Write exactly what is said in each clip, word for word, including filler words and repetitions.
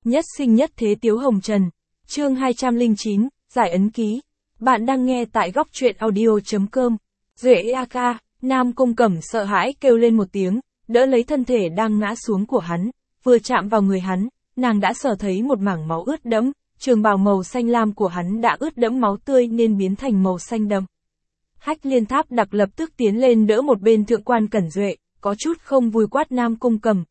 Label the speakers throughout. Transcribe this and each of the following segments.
Speaker 1: Nhất sinh nhất thế Tiếu Hồng Trần. Chương hai trăm lẻ chín, Giải ấn ký. Bạn đang nghe tại góc truyện audio.com. Duệ a ca, Nam Cung Cẩm sợ hãi kêu lên một tiếng, đỡ lấy thân thể đang ngã xuống của hắn, vừa chạm vào người hắn, nàng đã sờ thấy một mảng máu ướt đẫm, trường bào màu xanh lam của hắn đã ướt đẫm máu tươi nên biến thành màu xanh đậm. Hách Liên Tháp Đặc lập tức tiến lên đỡ một bên Thượng quan Cẩn Duệ, có chút không vui quát Nam Cung Cẩm.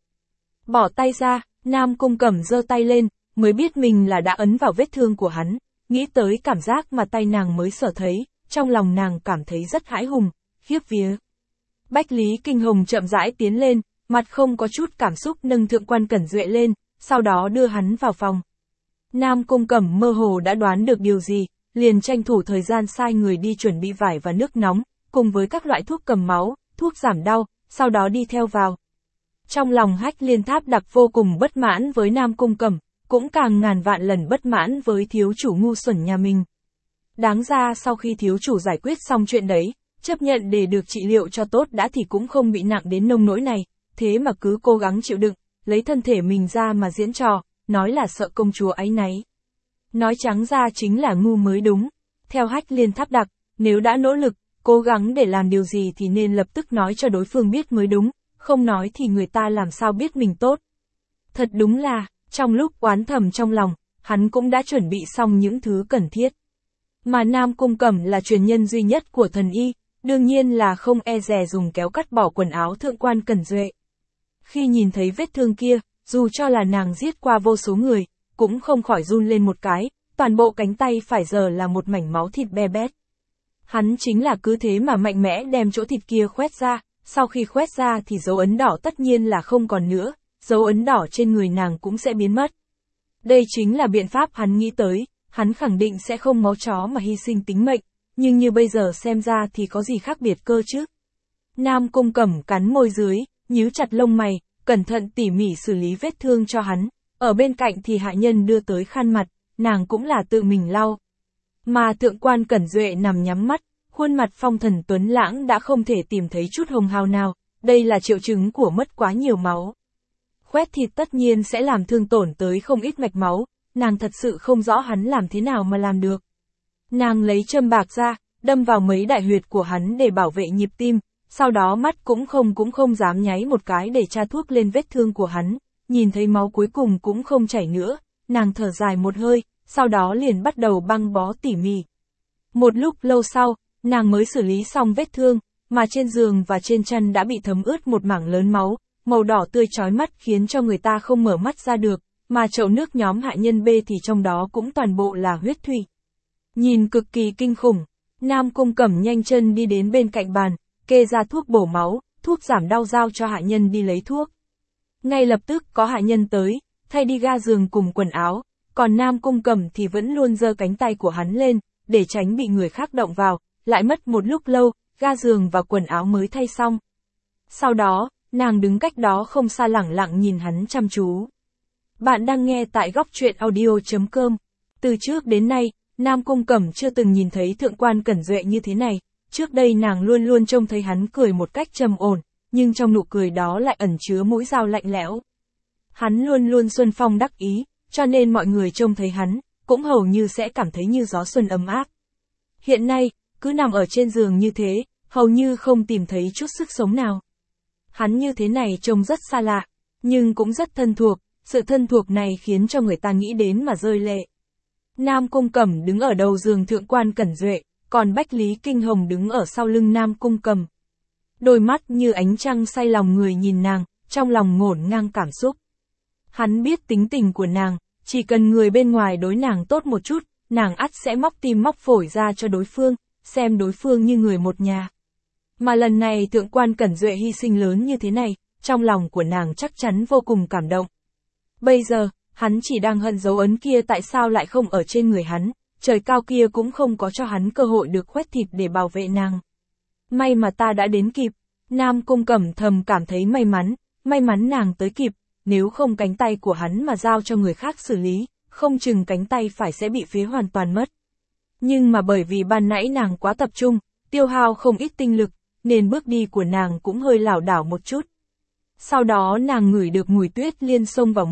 Speaker 1: Bỏ tay ra, Nam Cung Cẩm giơ tay lên, mới biết mình là đã ấn vào vết thương của hắn, nghĩ tới cảm giác mà tay nàng mới sở thấy, trong lòng nàng cảm thấy rất hãi hùng, khiếp vía. Bách Lý Kinh Hồng chậm rãi tiến lên, mặt không có chút cảm xúc nâng Thượng quan Cẩn Duệ lên, sau đó đưa hắn vào phòng. Nam Cung Cẩm mơ hồ đã đoán được điều gì, liền tranh thủ thời gian sai người đi chuẩn bị vải và nước nóng, cùng với các loại thuốc cầm máu, thuốc giảm đau, sau đó đi theo vào. Trong lòng Hách Liên Tháp Đặc vô cùng bất mãn với Nam Cung Cẩm, cũng càng ngàn vạn lần bất mãn với thiếu chủ ngu xuẩn nhà mình. Đáng ra sau khi thiếu chủ giải quyết xong chuyện đấy, chấp nhận để được trị liệu cho tốt đã thì cũng không bị nặng đến nông nỗi này, thế mà cứ cố gắng chịu đựng, lấy thân thể mình ra mà diễn trò, nói là sợ công chúa áy náy. Nói trắng ra chính là ngu mới đúng. Theo Hách Liên Tháp Đặc, nếu đã nỗ lực, cố gắng để làm điều gì thì nên lập tức nói cho đối phương biết mới đúng, không nói thì người ta làm sao biết mình tốt. Thật đúng là, trong lúc oán thầm trong lòng, hắn cũng đã chuẩn bị xong những thứ cần thiết. Mà Nam Cung Cẩm là truyền nhân duy nhất của thần y, đương nhiên là không e dè dùng kéo cắt bỏ quần áo Thượng quan Cẩn Duệ. Khi nhìn thấy vết thương kia, dù cho là nàng giết qua vô số người, cũng không khỏi run lên một cái, toàn bộ cánh tay phải giờ là một mảnh máu thịt be bét. Hắn chính là cứ thế mà mạnh mẽ đem chỗ thịt kia khoét ra, sau khi khoét ra thì dấu ấn đỏ tất nhiên là không còn nữa, dấu ấn đỏ trên người nàng cũng sẽ biến mất. Đây chính là biện pháp hắn nghĩ tới, hắn khẳng định sẽ không máu chó mà hy sinh tính mệnh, nhưng như bây giờ xem ra thì có gì khác biệt cơ chứ. Nam Cung Cẩm cắn môi dưới, nhíu chặt lông mày, cẩn thận tỉ mỉ xử lý vết thương cho hắn, ở bên cạnh thì hạ nhân đưa tới khăn mặt, nàng cũng là tự mình lau. Mà Thượng quan Cẩn Duệ nằm nhắm mắt, khuôn mặt phong thần tuấn lãng đã không thể tìm thấy chút hồng hào nào, đây là triệu chứng của mất quá nhiều máu. Khoét thịt tất nhiên sẽ làm thương tổn tới không ít mạch máu, nàng thật sự không rõ hắn làm thế nào mà làm được. Nàng lấy châm bạc ra, đâm vào mấy đại huyệt của hắn để bảo vệ nhịp tim, sau đó mắt cũng không cũng không dám nháy một cái để tra thuốc lên vết thương của hắn, nhìn thấy máu cuối cùng cũng không chảy nữa, nàng thở dài một hơi, sau đó liền bắt đầu băng bó tỉ mỉ. Một lúc lâu sau, nàng mới xử lý xong vết thương, mà trên giường và trên chân đã bị thấm ướt một mảng lớn máu, màu đỏ tươi chói mắt khiến cho người ta không mở mắt ra được, mà chậu nước nhóm hạ nhân B thì trong đó cũng toàn bộ là huyết thủy. Nhìn cực kỳ kinh khủng, Nam Cung Cẩm nhanh chân đi đến bên cạnh bàn, kê ra thuốc bổ máu, thuốc giảm đau giao cho hạ nhân đi lấy thuốc. Ngay lập tức có hạ nhân tới, thay đi ga giường cùng quần áo, còn Nam Cung Cẩm thì vẫn luôn giơ cánh tay của hắn lên, để tránh bị người khác động vào, lại mất một lúc lâu, ga giường và quần áo mới thay xong. Sau đó, nàng đứng cách đó không xa lẳng lặng nhìn hắn chăm chú. Bạn đang nghe tại góc truyện audio.com. Từ trước đến nay, Nam Cung Cẩm chưa từng nhìn thấy Thượng quan Cẩn Duệ như thế này, trước đây nàng luôn luôn trông thấy hắn cười một cách trầm ổn, nhưng trong nụ cười đó lại ẩn chứa mũi dao lạnh lẽo. Hắn luôn luôn xuân phong đắc ý, cho nên mọi người trông thấy hắn, cũng hầu như sẽ cảm thấy như gió xuân ấm áp. Hiện nay, cứ nằm ở trên giường như thế, hầu như không tìm thấy chút sức sống nào. Hắn như thế này trông rất xa lạ, nhưng cũng rất thân thuộc, sự thân thuộc này khiến cho người ta nghĩ đến mà rơi lệ. Nam Cung Cẩm đứng ở đầu giường Thượng quan Cẩn Duệ, còn Bách Lý Kinh Hồng đứng ở sau lưng Nam Cung Cẩm. Đôi mắt như ánh trăng say lòng người nhìn nàng, trong lòng ngổn ngang cảm xúc. Hắn biết tính tình của nàng, chỉ cần người bên ngoài đối nàng tốt một chút, nàng ắt sẽ móc tim móc phổi ra cho đối phương, xem đối phương như người một nhà. Mà lần này Thượng quan Cẩn Duệ hy sinh lớn như thế này, trong lòng của nàng chắc chắn vô cùng cảm động. Bây giờ, hắn chỉ đang hận dấu ấn kia tại sao lại không ở trên người hắn, trời cao kia cũng không có cho hắn cơ hội được khoét thịt để bảo vệ nàng. May mà ta đã đến kịp, Nam Cung Cẩm thầm cảm thấy may mắn, may mắn nàng tới kịp, nếu không cánh tay của hắn mà giao cho người khác xử lý, không chừng cánh tay phải sẽ bị phế hoàn toàn mất. Nhưng mà bởi vì ban nãy nàng quá tập trung, tiêu hao không ít tinh lực, nên bước đi của nàng cũng hơi lảo đảo một chút. Sau đó nàng ngửi được mùi tuyết liên xông vào mũi,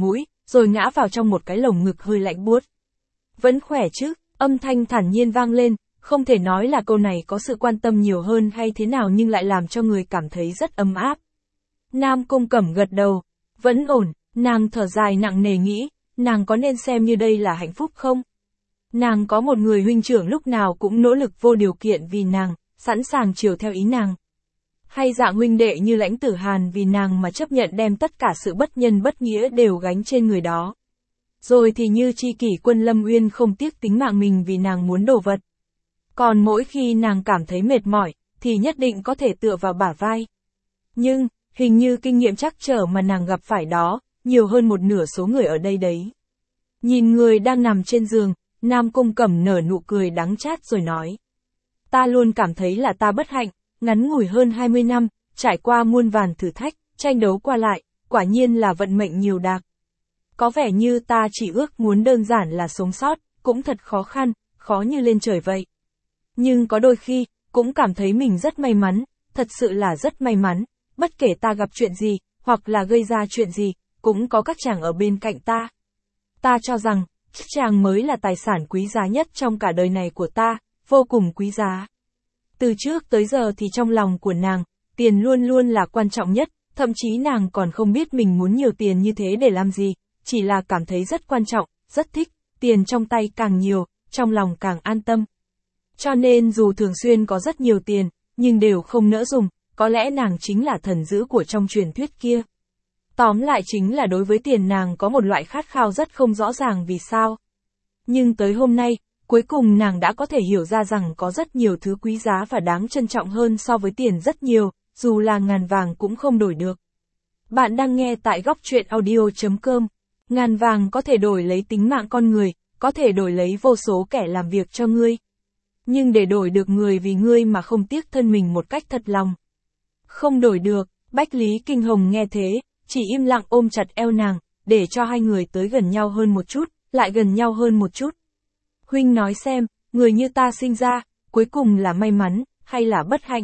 Speaker 1: rồi ngã vào trong một cái lồng ngực hơi lạnh buốt. Vẫn khỏe chứ, âm thanh thản nhiên vang lên, không thể nói là câu này có sự quan tâm nhiều hơn hay thế nào nhưng lại làm cho người cảm thấy rất ấm áp. Nam Cung Cẩm gật đầu, vẫn ổn, nàng thở dài nặng nề nghĩ, nàng có nên xem như đây là hạnh phúc không? Nàng có một người huynh trưởng lúc nào cũng nỗ lực vô điều kiện vì nàng, sẵn sàng chiều theo ý nàng. Hay dạng huynh đệ như Lãnh Tử Hàn vì nàng mà chấp nhận đem tất cả sự bất nhân bất nghĩa đều gánh trên người đó. Rồi thì như tri kỷ Quân Lâm Uyên không tiếc tính mạng mình vì nàng muốn đồ vật. Còn mỗi khi nàng cảm thấy mệt mỏi, thì nhất định có thể tựa vào bả vai. Nhưng, hình như kinh nghiệm trắc trở mà nàng gặp phải đó, nhiều hơn một nửa số người ở đây đấy. Nhìn người đang nằm trên giường, Nam Cung Cẩm nở nụ cười đắng chát rồi nói. Ta luôn cảm thấy là ta bất hạnh, ngắn ngủi hơn hai mươi năm, trải qua muôn vàn thử thách, tranh đấu qua lại, quả nhiên là vận mệnh nhiều đạc. Có vẻ như ta chỉ ước muốn đơn giản là sống sót, cũng thật khó khăn, khó như lên trời vậy. Nhưng có đôi khi, cũng cảm thấy mình rất may mắn, thật sự là rất may mắn, bất kể ta gặp chuyện gì, hoặc là gây ra chuyện gì, cũng có các chàng ở bên cạnh ta. Ta cho rằng, chàng mới là tài sản quý giá nhất trong cả đời này của ta, vô cùng quý giá. Từ trước tới giờ thì trong lòng của nàng, tiền luôn luôn là quan trọng nhất, thậm chí nàng còn không biết mình muốn nhiều tiền như thế để làm gì, chỉ là cảm thấy rất quan trọng, rất thích, tiền trong tay càng nhiều, trong lòng càng an tâm. Cho nên dù thường xuyên có rất nhiều tiền, nhưng đều không nỡ dùng, có lẽ nàng chính là thần dữ của trong truyền thuyết kia. Tóm lại chính là đối với tiền nàng có một loại khát khao rất không rõ ràng vì sao. Nhưng tới hôm nay, cuối cùng nàng đã có thể hiểu ra rằng có rất nhiều thứ quý giá và đáng trân trọng hơn so với tiền rất nhiều, dù là ngàn vàng cũng không đổi được. Bạn đang nghe tại góc truyện audio chấm com. Ngàn vàng có thể đổi lấy tính mạng con người, có thể đổi lấy vô số kẻ làm việc cho ngươi. Nhưng để đổi được người vì ngươi mà không tiếc thân mình một cách thật lòng. Không đổi được, Bách Lý Kinh Hồng nghe thế, chỉ im lặng ôm chặt eo nàng, để cho hai người tới gần nhau hơn một chút, lại gần nhau hơn một chút. Huynh nói xem, người như ta sinh ra, cuối cùng là may mắn, hay là bất hạnh?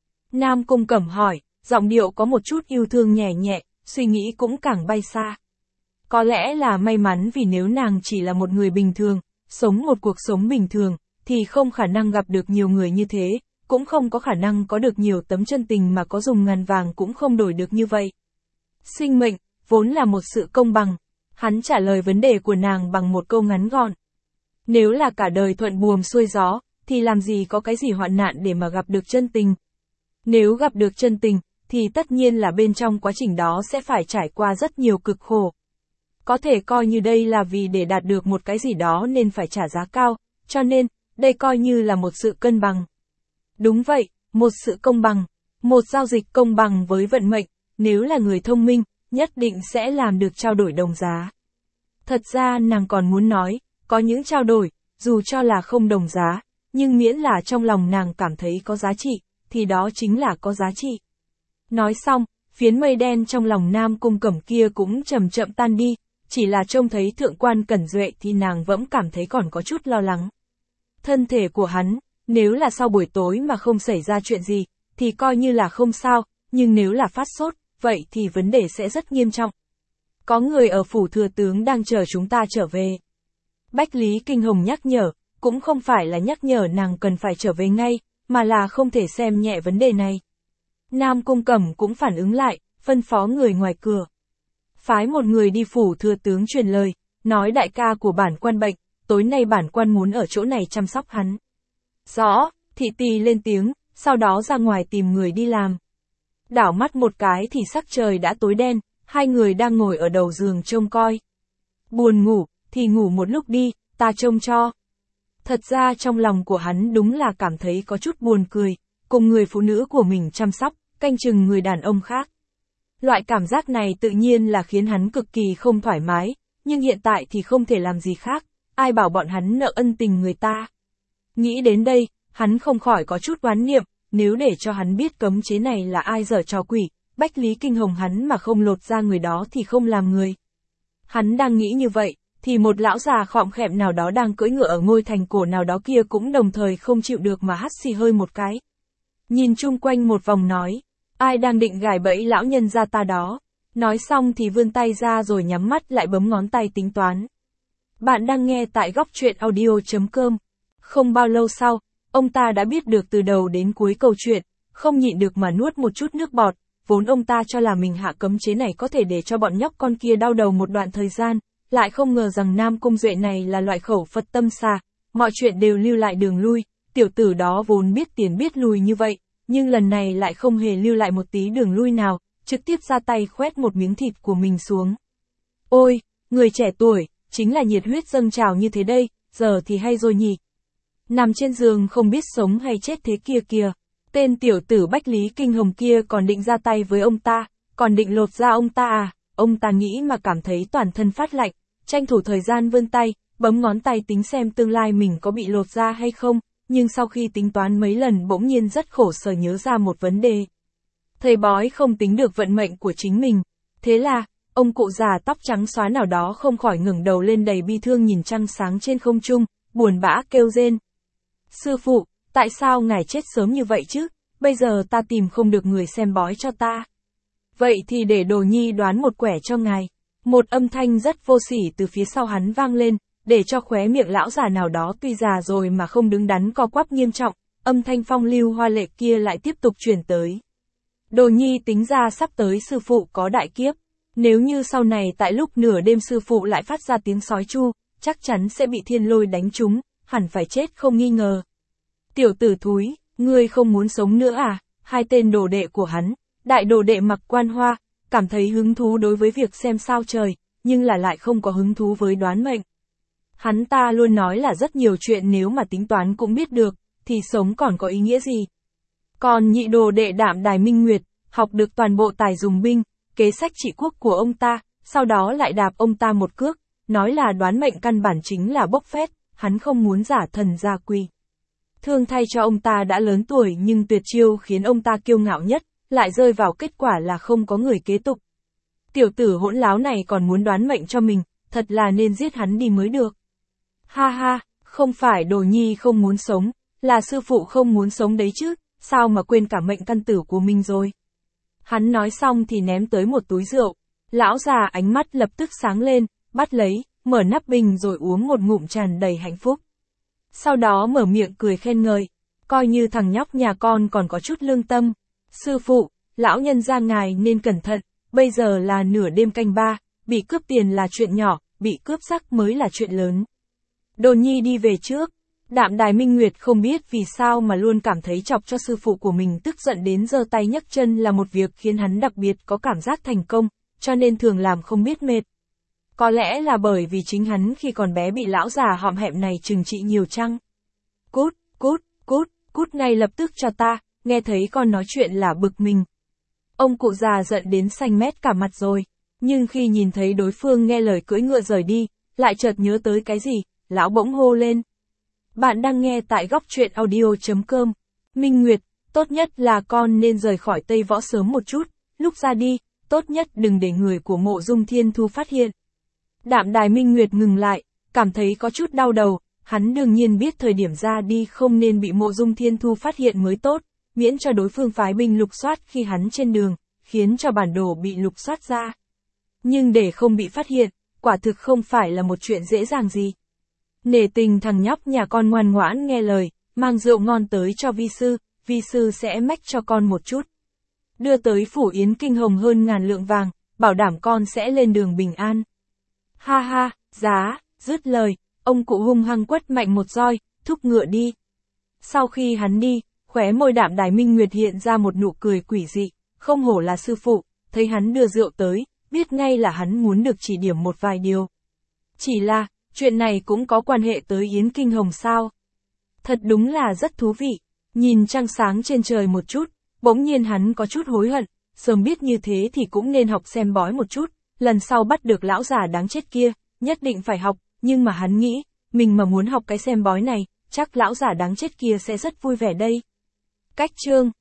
Speaker 1: Nam Cung Cẩm hỏi, giọng điệu có một chút yêu thương nhẹ nhẹ, suy nghĩ cũng càng bay xa. Có lẽ là may mắn vì nếu nàng chỉ là một người bình thường, sống một cuộc sống bình thường, thì không khả năng gặp được nhiều người như thế, cũng không có khả năng có được nhiều tấm chân tình mà có dùng ngàn vàng cũng không đổi được như vậy. Sinh mệnh, vốn là một sự công bằng. Hắn trả lời vấn đề của nàng bằng một câu ngắn gọn. Nếu là cả đời thuận buồm xuôi gió, thì làm gì có cái gì hoạn nạn để mà gặp được chân tình. Nếu gặp được chân tình, thì tất nhiên là bên trong quá trình đó sẽ phải trải qua rất nhiều cực khổ. Có thể coi như đây là vì để đạt được một cái gì đó nên phải trả giá cao, cho nên, đây coi như là một sự cân bằng. Đúng vậy, một sự công bằng, một giao dịch công bằng với vận mệnh, nếu là người thông minh, nhất định sẽ làm được trao đổi đồng giá. Thật ra nàng còn muốn nói, có những trao đổi, dù cho là không đồng giá, nhưng miễn là trong lòng nàng cảm thấy có giá trị, thì đó chính là có giá trị. Nói xong, phiến mây đen trong lòng Nam Cung Cẩm kia cũng chậm chậm tan đi, chỉ là trông thấy thượng quan Cẩn Duệ thì nàng vẫn cảm thấy còn có chút lo lắng. Thân thể của hắn, nếu là sau buổi tối mà không xảy ra chuyện gì, thì coi như là không sao, nhưng nếu là phát sốt, vậy thì vấn đề sẽ rất nghiêm trọng. Có người ở phủ thừa tướng đang chờ chúng ta trở về. Bách Lý Kinh Hồng nhắc nhở, cũng không phải là nhắc nhở nàng cần phải trở về ngay, mà là không thể xem nhẹ vấn đề này. Nam Cung Cẩm cũng phản ứng lại, phân phó người ngoài cửa. Phái một người đi phủ thừa tướng truyền lời, nói đại ca của bản quan bệnh, tối nay bản quan muốn ở chỗ này chăm sóc hắn. Rõ, thị tỳ lên tiếng, sau đó ra ngoài tìm người đi làm. Đảo mắt một cái thì sắc trời đã tối đen, hai người đang ngồi ở đầu giường trông coi. Buồn ngủ, thì ngủ một lúc đi, ta trông cho. Thật ra trong lòng của hắn đúng là cảm thấy có chút buồn cười, cùng người phụ nữ của mình chăm sóc, canh chừng người đàn ông khác. Loại cảm giác này tự nhiên là khiến hắn cực kỳ không thoải mái, nhưng hiện tại thì không thể làm gì khác, ai bảo bọn hắn nợ ân tình người ta. Nghĩ đến đây, hắn không khỏi có chút oán niệm, nếu để cho hắn biết cấm chế này là ai giở trò quỷ, Bách Lý Kinh Hồng hắn mà không lột ra người đó thì không làm người. Hắn đang nghĩ như vậy, thì một lão già khọm khẹm nào đó đang cưỡi ngựa ở ngôi thành cổ nào đó kia cũng đồng thời không chịu được mà hắt xì hơi một cái. Nhìn chung quanh một vòng nói, ai đang định gài bẫy lão nhân gia ta đó. Nói xong thì vươn tay ra rồi nhắm mắt lại bấm ngón tay tính toán. Bạn đang nghe tại góc truyện audio chấm com. Không bao lâu sau, ông ta đã biết được từ đầu đến cuối câu chuyện, không nhịn được mà nuốt một chút nước bọt, vốn ông ta cho là mình hạ cấm chế này có thể để cho bọn nhóc con kia đau đầu một đoạn thời gian, lại không ngờ rằng Nam Cung Duệ này là loại khẩu Phật tâm xà, mọi chuyện đều lưu lại đường lui, tiểu tử đó vốn biết tiền biết lùi như vậy, nhưng lần này lại không hề lưu lại một tí đường lui nào, trực tiếp ra tay khoét một miếng thịt của mình xuống. Ôi, người trẻ tuổi, chính là nhiệt huyết dâng trào như thế đây, giờ thì hay rồi nhỉ. Nằm trên giường không biết sống hay chết thế kia kìa. Tên tiểu tử Bách Lý Kinh Hồng kia còn định ra tay với ông ta, còn định lột da ông ta à, ông ta nghĩ mà cảm thấy toàn thân phát lạnh, tranh thủ thời gian vươn tay, bấm ngón tay tính xem tương lai mình có bị lột da hay không, nhưng sau khi tính toán mấy lần bỗng nhiên rất khổ sở nhớ ra một vấn đề. Thầy bói không tính được vận mệnh của chính mình, thế là, ông cụ già tóc trắng xóa nào đó không khỏi ngẩng đầu lên đầy bi thương nhìn trăng sáng trên không trung, buồn bã kêu rên. Sư phụ, tại sao ngài chết sớm như vậy chứ, bây giờ ta tìm không được người xem bói cho ta. Vậy thì để Đồ Nhi đoán một quẻ cho ngài. Một âm thanh rất vô sỉ từ phía sau hắn vang lên, để cho khóe miệng lão già nào đó tuy già rồi mà không đứng đắn co quắp nghiêm trọng, âm thanh phong lưu hoa lệ kia lại tiếp tục truyền tới. Đồ Nhi tính ra sắp tới sư phụ có đại kiếp, nếu như sau này tại lúc nửa đêm sư phụ lại phát ra tiếng sói chu, chắc chắn sẽ bị thiên lôi đánh trúng, hẳn phải chết không nghi ngờ. Tiểu tử thúi, ngươi không muốn sống nữa à? Hai tên đồ đệ của hắn, đại đồ đệ Mặc Quan Hoa, cảm thấy hứng thú đối với việc xem sao trời, nhưng là lại không có hứng thú với đoán mệnh. Hắn ta luôn nói là rất nhiều chuyện nếu mà tính toán cũng biết được, thì sống còn có ý nghĩa gì. Còn nhị đồ đệ Đạm Đài Minh Nguyệt, học được toàn bộ tài dùng binh, kế sách trị quốc của ông ta, sau đó lại đạp ông ta một cước, nói là đoán mệnh căn bản chính là bốc phét, hắn không muốn giả thần giả quỷ. Thương thay cho ông ta đã lớn tuổi nhưng tuyệt chiêu khiến ông ta kiêu ngạo nhất, lại rơi vào kết quả là không có người kế tục. Tiểu tử hỗn láo này còn muốn đoán mệnh cho mình, thật là nên giết hắn đi mới được. Ha ha, không phải Đồ Nhi không muốn sống, là sư phụ không muốn sống đấy chứ, sao mà quên cả mệnh căn tử của mình rồi. Hắn nói xong thì ném tới một túi rượu, lão già ánh mắt lập tức sáng lên, bắt lấy, mở nắp bình rồi uống một ngụm tràn đầy hạnh phúc. Sau đó mở miệng cười khen ngợi, coi như thằng nhóc nhà con còn có chút lương tâm. Sư phụ, lão nhân gia ngài nên cẩn thận, bây giờ là nửa đêm canh ba, bị cướp tiền là chuyện nhỏ, bị cướp sắc mới là chuyện lớn. Đồ Nhi đi về trước. Đạm Đài Minh Nguyệt không biết vì sao mà luôn cảm thấy chọc cho sư phụ của mình tức giận đến giơ tay nhấc chân là một việc khiến hắn đặc biệt có cảm giác thành công, cho nên thường làm không biết mệt. Có lẽ là bởi vì chính hắn khi còn bé bị lão già hõm hẹm này trừng trị nhiều chăng. Cút, cút, cút, cút ngay lập tức cho ta, nghe thấy con nói chuyện là bực mình. Ông cụ già giận đến xanh mét cả mặt rồi, nhưng khi nhìn thấy đối phương nghe lời cưỡi ngựa rời đi, lại chợt nhớ tới cái gì, lão bỗng hô lên. Bạn đang nghe tại góc truyện audio chấm com. Minh Nguyệt, tốt nhất là con nên rời khỏi Tây Võ sớm một chút, lúc ra đi, tốt nhất đừng để người của Mộ Dung Thiên Thu phát hiện. Đạm Đài Minh Nguyệt ngừng lại, cảm thấy có chút đau đầu, hắn đương nhiên biết thời điểm ra đi không nên bị Mộ Dung Thiên Thu phát hiện mới tốt, miễn cho đối phương phái binh lục soát khi hắn trên đường, khiến cho bản đồ bị lục soát ra. Nhưng để không bị phát hiện, quả thực không phải là một chuyện dễ dàng gì. Nể tình thằng nhóc nhà con ngoan ngoãn nghe lời, mang rượu ngon tới cho vi sư, vi sư sẽ mách cho con một chút. Đưa tới phủ Yến Kinh Hồng hơn ngàn lượng vàng, bảo đảm con sẽ lên đường bình an. Ha ha, giá, dứt lời, ông cụ hung hăng quất mạnh một roi, thúc ngựa đi. Sau khi hắn đi, khóe môi Đạm Đài Minh Nguyệt hiện ra một nụ cười quỷ dị, không hổ là sư phụ, thấy hắn đưa rượu tới, biết ngay là hắn muốn được chỉ điểm một vài điều. Chỉ là, chuyện này cũng có quan hệ tới Yến Kinh Hồng sao? Thật đúng là rất thú vị, nhìn trăng sáng trên trời một chút, bỗng nhiên hắn có chút hối hận, sớm biết như thế thì cũng nên học xem bói một chút, lần sau bắt được lão già đáng chết kia, nhất định phải học, nhưng mà hắn nghĩ, mình mà muốn học cái xem bói này, chắc lão già đáng chết kia sẽ rất vui vẻ đây. Cách chương